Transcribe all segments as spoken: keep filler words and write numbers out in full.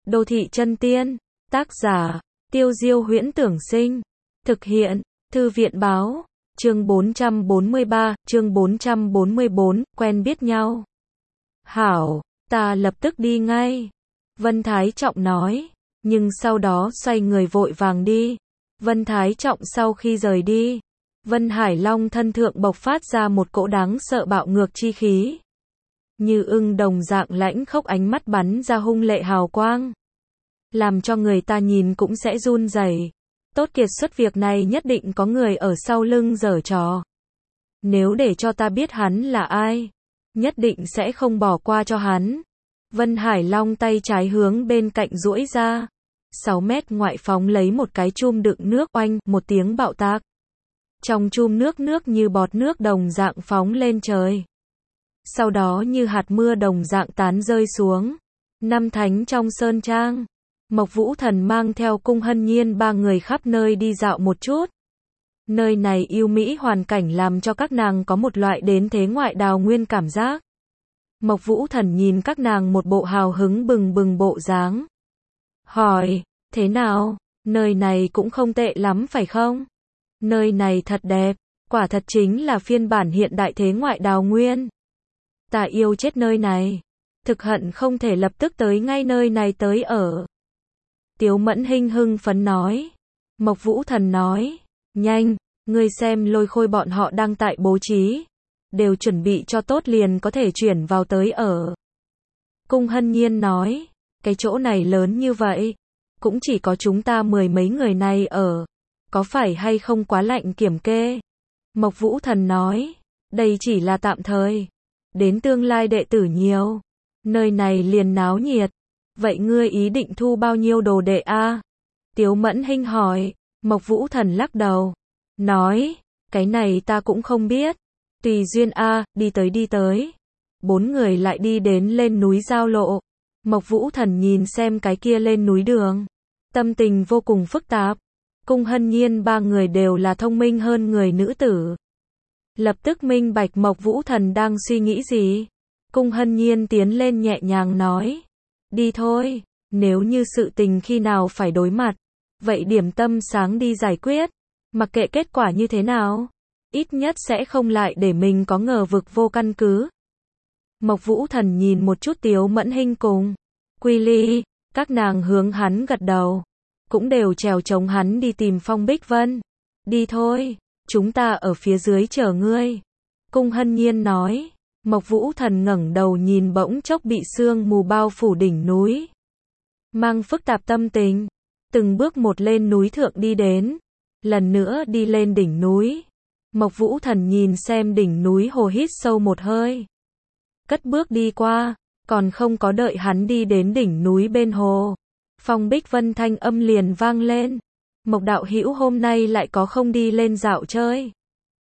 Đô thị chân tiên, tác giả, Tiêu Diêu Huyễn Tưởng Sinh, thực hiện, Thư viện Báo, chương bốn trăm bốn mươi ba, chương bốn trăm bốn mươi bốn, quen biết nhau. Hảo, ta lập tức đi ngay. Vân Thái Trọng nói, nhưng sau đó xoay người vội vàng đi. Vân Thái Trọng sau khi rời đi, Vân Hải Long thân thượng bộc phát ra một cỗ đáng sợ bạo ngược chi khí. Như ưng đồng dạng lãnh khốc ánh mắt bắn ra hung lệ hào quang, làm cho người ta nhìn cũng sẽ run rẩy. Tốt kiệt xuất, việc này nhất định có người ở sau lưng giở trò. Nếu để cho ta biết hắn là ai, nhất định sẽ không bỏ qua cho hắn. Vân Hải Long tay trái hướng bên cạnh duỗi ra, sáu mét ngoại phóng lấy một cái chum đựng nước, oanh, một tiếng bạo tạc. Trong chum nước nước như bọt nước đồng dạng phóng lên trời. Sau đó như hạt mưa đồng dạng tán rơi xuống. Năm thánh trong sơn trang, Mộc Vũ Thần mang theo Cung Hân Nhiên ba người khắp nơi đi dạo một chút. Nơi này yêu mỹ hoàn cảnh làm cho các nàng có một loại đến thế ngoại đào nguyên cảm giác. Mộc Vũ Thần nhìn các nàng một bộ hào hứng bừng bừng bộ dáng, hỏi, thế nào, nơi này cũng không tệ lắm phải không? Nơi này thật đẹp, quả thật chính là phiên bản hiện đại thế ngoại đào nguyên. Ta yêu chết nơi này, thực hận không thể lập tức tới ngay nơi này tới ở. Tiếu Mẫn Hinh hưng phấn nói. Mộc Vũ Thần nói, nhanh, ngươi xem Lôi Khôi bọn họ đang tại bố trí, đều chuẩn bị cho tốt liền có thể chuyển vào tới ở. Cung Hân Nhiên nói, cái chỗ này lớn như vậy, cũng chỉ có chúng ta mười mấy người này ở, có phải hay không quá lạnh kiểm kê? Mộc Vũ Thần nói, đây chỉ là tạm thời, đến tương lai đệ tử nhiều, nơi này liền náo nhiệt. Vậy ngươi ý định thu bao nhiêu đồ đệ a? Tiếu Mẫn Hinh hỏi. Mộc Vũ Thần lắc đầu, nói, cái này ta cũng không biết. Tùy duyên a, đi tới đi tới. Bốn người lại đi đến lên núi giao lộ. Mộc Vũ Thần nhìn xem cái kia lên núi đường, tâm tình vô cùng phức tạp. Cung Hân Nhiên ba người đều là thông minh hơn người nữ tử, lập tức minh bạch Mộc Vũ Thần đang suy nghĩ gì. Cung Hân Nhiên tiến lên nhẹ nhàng nói, đi thôi, nếu như sự tình khi nào phải đối mặt, vậy điểm tâm sáng đi giải quyết, mặc kệ kết quả như thế nào, ít nhất sẽ không lại để mình có ngờ vực vô căn cứ. Mộc Vũ Thần nhìn một chút Tiếu Mẫn Hinh cùng Quy Ly, các nàng hướng hắn gật đầu, cũng đều trèo chống hắn đi tìm Phong Bích Vân. Đi thôi, chúng ta ở phía dưới chờ ngươi. Cung Hân Nhiên nói. Mộc Vũ Thần ngẩng đầu nhìn bỗng chốc bị sương mù bao phủ đỉnh núi, mang phức tạp tâm tình, từng bước một lên núi thượng đi đến, lần nữa đi lên đỉnh núi. Mộc Vũ Thần nhìn xem đỉnh núi hồ hít sâu một hơi, cất bước đi qua, còn không có đợi hắn đi đến đỉnh núi bên hồ, Phong Bích Vân thanh âm liền vang lên, Mộc đạo hữu hôm nay lại có không đi lên dạo chơi?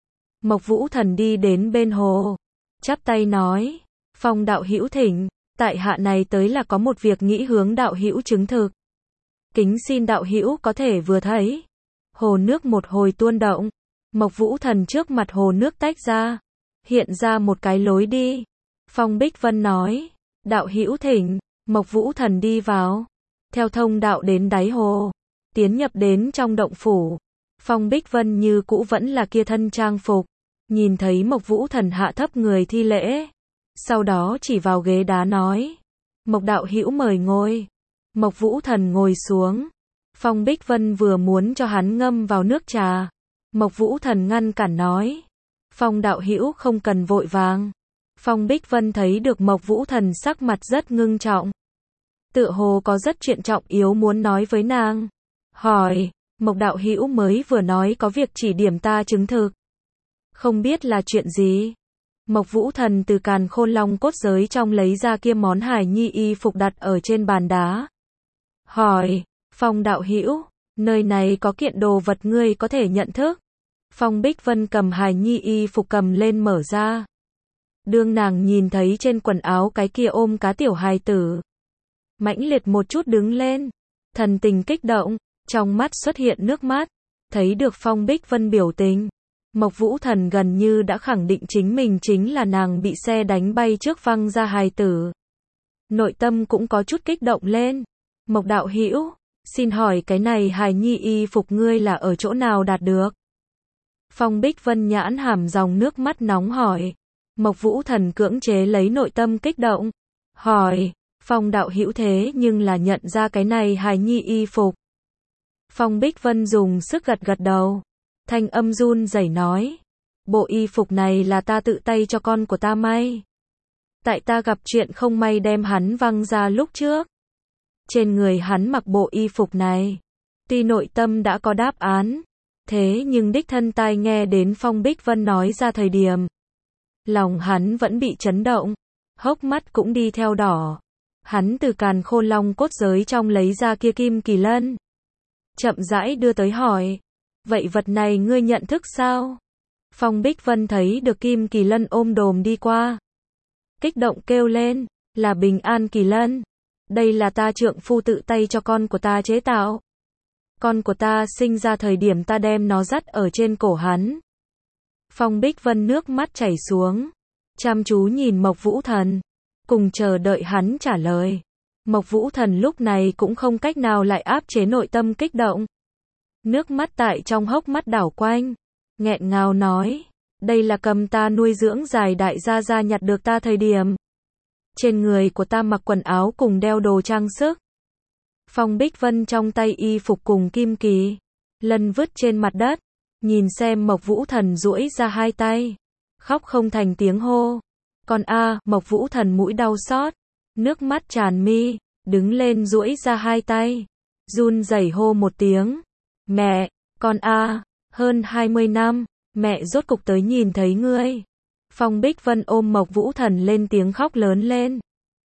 Mộc Vũ Thần đi đến bên hồ, chắp tay nói, Phong đạo hữu thỉnh, tại hạ này tới là có một việc nghĩ hướng đạo hữu chứng thực. Kính xin đạo hữu có thể vừa thấy. Hồ nước một hồi tuôn động, Mộc Vũ Thần trước mặt hồ nước tách ra, hiện ra một cái lối đi. Phong Bích Vân nói, đạo hữu thỉnh. Mộc Vũ Thần đi vào, theo thông đạo đến đáy hồ, tiến nhập đến trong động phủ. Phong Bích Vân như cũ vẫn là kia thân trang phục, nhìn thấy Mộc Vũ Thần hạ thấp người thi lễ, sau đó chỉ vào ghế đá nói, Mộc đạo hữu mời ngồi. Mộc Vũ Thần ngồi xuống. Phong Bích Vân vừa muốn cho hắn ngâm vào nước trà, Mộc Vũ Thần ngăn cản nói, Phong đạo hữu không cần vội vàng. Phong Bích Vân thấy được Mộc Vũ Thần sắc mặt rất ngưng trọng, tựa hồ có rất chuyện trọng yếu muốn nói với nàng, hỏi, Mộc đạo hữu mới vừa nói có việc chỉ điểm ta chứng thực, không biết là chuyện gì? Mộc Vũ Thần từ càn khôn long cốt giới trong lấy ra kia món hài nhi y phục đặt ở trên bàn đá, hỏi, Phong đạo hữu, nơi này có kiện đồ vật ngươi có thể nhận thức? Phong Bích Vân cầm hài nhi y phục cầm lên mở ra, đương nàng nhìn thấy trên quần áo cái kia ôm cá tiểu hài tử, mãnh liệt một chút đứng lên, thần tình kích động, trong mắt xuất hiện nước mắt. Thấy được Phong Bích Vân biểu tình, Mộc Vũ Thần gần như đã khẳng định chính mình chính là nàng bị xe đánh bay trước văng ra hài tử. Nội tâm cũng có chút kích động lên. Mộc đạo hữu, xin hỏi cái này hài nhi y phục ngươi là ở chỗ nào đạt được? Phong Bích Vân nhãn hàm dòng nước mắt nóng hỏi. Mộc Vũ Thần cưỡng chế lấy nội tâm kích động. Hỏi, Phong đạo hữu thế nhưng là nhận ra cái này hài nhi y phục. Phong Bích Vân dùng sức gật gật đầu. Thanh âm run rẩy nói. Bộ y phục này là ta tự tay cho con của ta may. Tại ta gặp chuyện không may đem hắn văng ra lúc trước. Trên người hắn mặc bộ y phục này. Tuy nội tâm đã có đáp án. Thế nhưng đích thân tai nghe đến Phong Bích Vân nói ra thời điểm. Lòng hắn vẫn bị chấn động. Hốc mắt cũng đi theo đỏ. Hắn từ càn khôn long cốt giới trong lấy ra kia kim kỳ lân. Chậm rãi đưa tới hỏi. Vậy vật này ngươi nhận thức sao? Phong Bích Vân thấy được kim kỳ lân ôm đồm đi qua. Kích động kêu lên. Là bình an kỳ lân. Đây là ta trượng phu tự tay cho con của ta chế tạo. Con của ta sinh ra thời điểm ta đem nó dắt ở trên cổ hắn. Phong Bích Vân nước mắt chảy xuống. Chăm chú nhìn Mộc Vũ Thần. Cùng chờ đợi hắn trả lời. Mộc Vũ Thần lúc này cũng không cách nào lại áp chế nội tâm kích động. Nước mắt tại trong hốc mắt đảo quanh. Nghẹn ngào nói. Đây là cầm ta nuôi dưỡng dài đại gia gia nhặt được ta thời điểm. Trên người của ta mặc quần áo cùng đeo đồ trang sức. Phong Bích Vân trong tay y phục cùng kim kỳ lân vứt trên mặt đất. Nhìn xem Mộc Vũ Thần duỗi ra hai tay. Khóc không thành tiếng hô. Con a, Mộc Vũ Thần mũi đau xót. Nước mắt tràn mi. Đứng lên duỗi ra hai tay. Run rẩy hô một tiếng. Mẹ, con a, hơn hai mươi năm. Mẹ rốt cục tới nhìn thấy ngươi. Phong Bích Vân ôm Mộc Vũ Thần lên tiếng khóc lớn lên.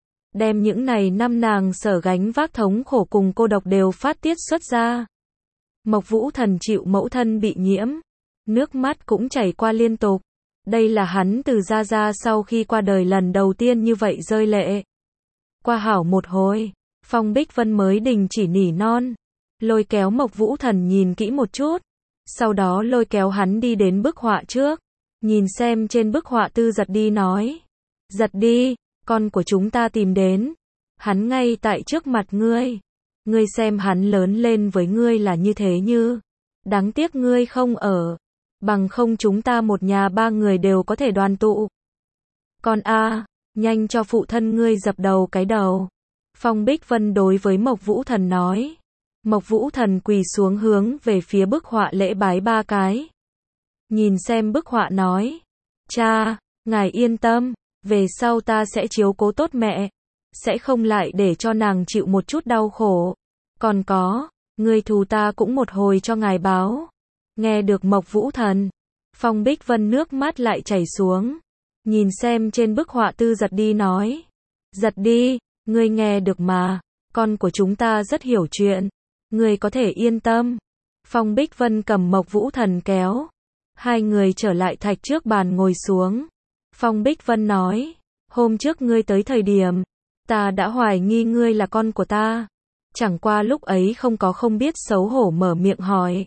Đem những này năm nàng sở gánh vác thống khổ cùng cô độc đều phát tiết xuất ra. Mộc Vũ Thần chịu mẫu thân bị nhiễm. Nước mắt cũng chảy qua liên tục. Đây là hắn từ gia gia sau khi qua đời lần đầu tiên như vậy rơi lệ. Qua hảo một hồi, Phong Bích Vân mới đình chỉ nỉ non. Lôi kéo Mộc Vũ Thần nhìn kỹ một chút. Sau đó lôi kéo hắn đi đến bức họa trước. Nhìn xem trên bức họa tư giật đi nói. Giật đi, con của chúng ta tìm đến. Hắn ngay tại trước mặt ngươi. Ngươi xem hắn lớn lên với ngươi là như thế như. Đáng tiếc ngươi không ở. Bằng không chúng ta một nhà ba người đều có thể đoàn tụ. Con a, nhanh cho phụ thân ngươi dập đầu cái đầu. Phong Bích Vân đối với Mộc Vũ Thần nói. Mộc Vũ Thần quỳ xuống hướng về phía bức họa lễ bái ba cái. Nhìn xem bức họa nói. Cha, ngài yên tâm. Về sau ta sẽ chiếu cố tốt mẹ. Sẽ không lại để cho nàng chịu một chút đau khổ. Còn có, người thù ta cũng một hồi cho ngài báo. Nghe được Mộc Vũ Thần. Phong Bích Vân nước mắt lại chảy xuống. Nhìn xem trên bức họa tư giật đi nói. Giật đi, ngươi nghe được mà. Con của chúng ta rất hiểu chuyện. Ngươi có thể yên tâm. Phong Bích Vân cầm Mộc Vũ Thần kéo. Hai người trở lại thạch trước bàn ngồi xuống. Phong Bích Vân nói. Hôm trước ngươi tới thời điểm. Ta đã hoài nghi ngươi là con của ta. Chẳng qua lúc ấy không có không biết xấu hổ mở miệng hỏi.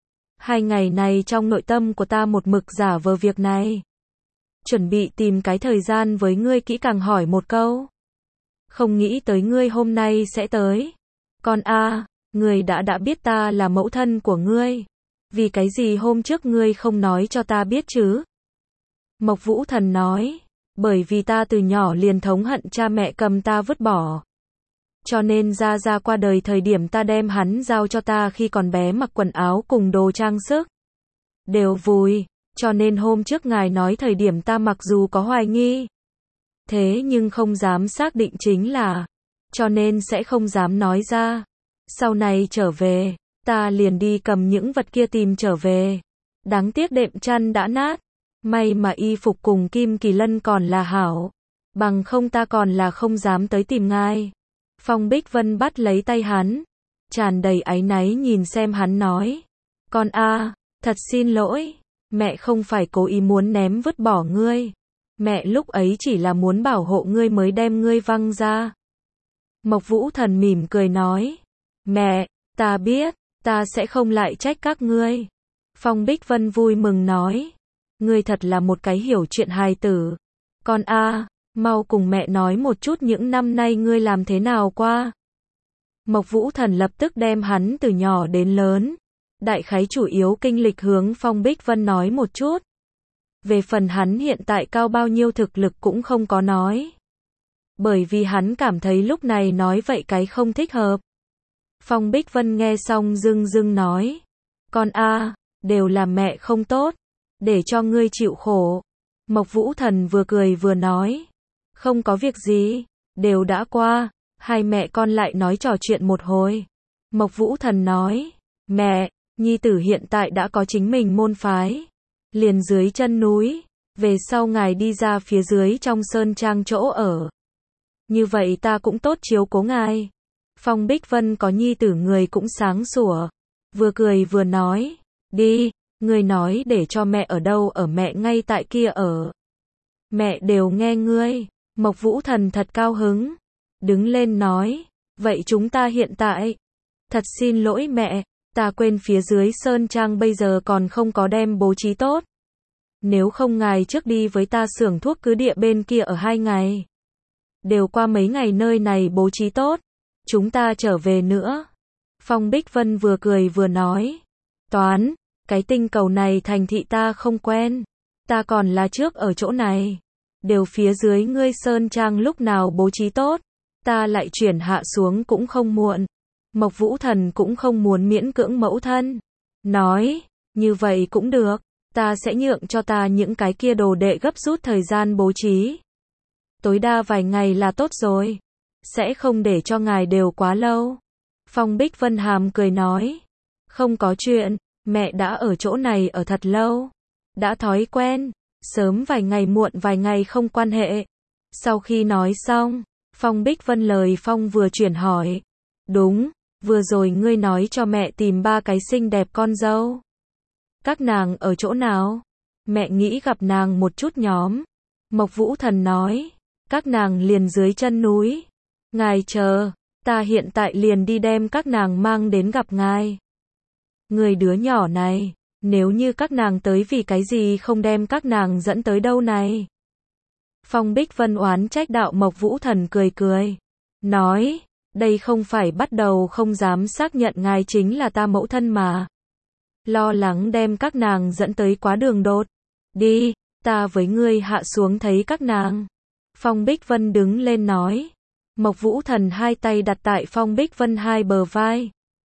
Hai ngày này trong nội tâm của ta một mực giả vờ việc này. Chuẩn bị tìm cái thời gian với ngươi kỹ càng hỏi một câu. Không nghĩ tới ngươi hôm nay sẽ tới. Con a, ngươi đã đã biết ta là mẫu thân của ngươi. Vì cái gì hôm trước ngươi không nói cho ta biết chứ? Mộc Vũ Thần nói. Bởi vì ta từ nhỏ liền thống hận cha mẹ cầm ta vứt bỏ. Cho nên gia gia qua đời thời điểm ta đem hắn giao cho ta khi còn bé mặc quần áo cùng đồ trang sức. Đều vùi, cho nên hôm trước ngài nói thời điểm ta mặc dù có hoài nghi. Thế nhưng không dám xác định chính là. Cho nên sẽ không dám nói ra. Sau này trở về, ta liền đi cầm những vật kia tìm trở về. Đáng tiếc đệm chăn đã nát. May mà y phục cùng kim kỳ lân còn là hảo. Bằng không ta còn là không dám tới tìm ngài. Phong Bích Vân bắt lấy tay hắn. Tràn đầy áy náy nhìn xem hắn nói. Con a, thật xin lỗi. Mẹ không phải cố ý muốn ném vứt bỏ ngươi. Mẹ lúc ấy chỉ là muốn bảo hộ ngươi mới đem ngươi văng ra. Mộc Vũ Thần mỉm cười nói. Mẹ, ta biết, ta sẽ không lại trách các ngươi. Phong Bích Vân vui mừng nói. Ngươi thật là một cái hiểu chuyện hài tử. Con a, mau cùng mẹ nói một chút những năm nay ngươi làm thế nào qua. Mộc Vũ Thần lập tức đem hắn từ nhỏ đến lớn, đại khái chủ yếu kinh lịch hướng Phong Bích Vân nói một chút. Về phần hắn hiện tại cao bao nhiêu thực lực cũng không có nói. Bởi vì hắn cảm thấy lúc này nói vậy cái không thích hợp. Phong Bích Vân nghe xong dưng dưng nói. Con a, đều là mẹ không tốt, để cho ngươi chịu khổ. Mộc Vũ Thần vừa cười vừa nói. Không có việc gì, đều đã qua, hai mẹ con lại nói trò chuyện một hồi. Mộc Vũ Thần nói. Mẹ, nhi tử hiện tại đã có chính mình môn phái. Liền dưới chân núi, về sau ngài đi ra phía dưới trong sơn trang chỗ ở. Như vậy ta cũng tốt chiếu cố ngài. Phong Bích Vân có nhi tử người cũng sáng sủa, vừa cười vừa nói, đi, ngươi nói để cho mẹ ở đâu ở mẹ ngay tại kia ở. Mẹ đều nghe ngươi. Mộc Vũ Thần thật cao hứng, đứng lên nói, vậy chúng ta hiện tại. Thật xin lỗi mẹ, ta quên phía dưới sơn trang bây giờ còn không có đem bố trí tốt. Nếu không ngài trước đi với ta xưởng thuốc cứ địa bên kia ở hai ngày. Đều qua mấy ngày nơi này bố trí tốt, chúng ta trở về nữa. Phong Bích Vân vừa cười vừa nói, Toán, cái tinh cầu này thành thị ta không quen, ta còn là trước ở chỗ này. Đều phía dưới ngươi sơn trang lúc nào bố trí tốt, ta lại chuyển hạ xuống cũng không muộn. Mộc Vũ Thần cũng không muốn miễn cưỡng mẫu thân. Nói, như vậy cũng được, ta sẽ nhượng cho ta những cái kia đồ đệ gấp rút thời gian bố trí. Tối đa vài ngày là tốt rồi, sẽ không để cho ngài đều quá lâu. Phong Bích Vân hàm cười nói, không có chuyện, mẹ đã ở chỗ này ở thật lâu, đã thói quen, sớm vài ngày muộn vài ngày không quan hệ. Sau khi nói xong, Phong Bích Vân lời Phong vừa chuyển hỏi, đúng, vừa rồi ngươi nói cho mẹ tìm ba cái xinh đẹp con dâu. Các nàng ở chỗ nào? Mẹ nghĩ gặp nàng một chút nhóm. Mộc Vũ Thần nói, các nàng liền dưới chân núi. Ngài chờ, ta hiện tại liền đi đem các nàng mang đến gặp ngài. Người đứa nhỏ này, nếu như các nàng tới vì cái gì không đem các nàng dẫn tới đâu này? Phong Bích Vân oán trách đạo. Mộc Vũ Thần cười cười, nói, đây không phải bắt đầu không dám xác nhận ngài chính là ta mẫu thân mà. Lo lắng đem các nàng dẫn tới quá đường đột. Đi, ta với ngươi hạ xuống thấy các nàng. Phong Bích Vân đứng lên nói. Mộc Vũ Thần hai tay đặt tại Phong Bích Vân hai bờ vai,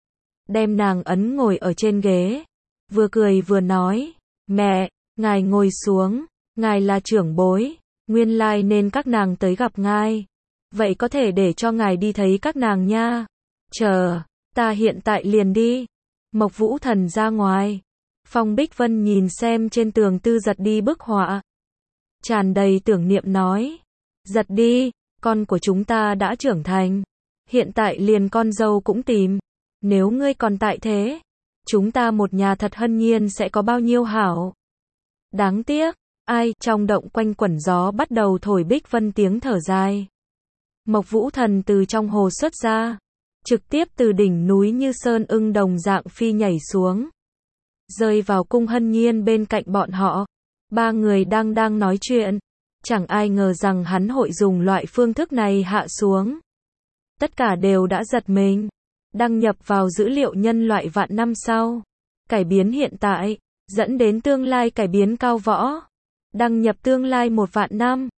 đem nàng ấn ngồi ở trên ghế, vừa cười vừa nói, mẹ, ngài ngồi xuống, ngài là trưởng bối, nguyên lai nên các nàng tới gặp ngài, vậy có thể để cho ngài đi thấy các nàng nha. Chờ, ta hiện tại liền đi. Mộc Vũ Thần ra ngoài. Phong Bích Vân nhìn xem trên tường Tư Giật đi bức họa, tràn đầy tưởng niệm nói, Giật đi, con của chúng ta đã trưởng thành, hiện tại liền con dâu cũng tìm, nếu ngươi còn tại thế, chúng ta một nhà thật hân nhiên sẽ có bao nhiêu hảo. Đáng tiếc, ai, trong động quanh quẩn gió bắt đầu thổi. Bích Vân tiếng thở dài. Mộc Vũ Thần từ trong hồ xuất ra, trực tiếp từ đỉnh núi như sơn ưng đồng dạng phi nhảy xuống, rơi vào cung hân nhiên bên cạnh bọn họ. Ba người đang đang nói chuyện, chẳng ai ngờ rằng hắn hội dùng loại phương thức này hạ xuống. Tất cả đều đã giật mình. Đăng nhập vào dữ liệu nhân loại vạn năm sau, cải biến hiện tại, dẫn đến tương lai cải biến cao võ. Đăng nhập tương lai một vạn năm.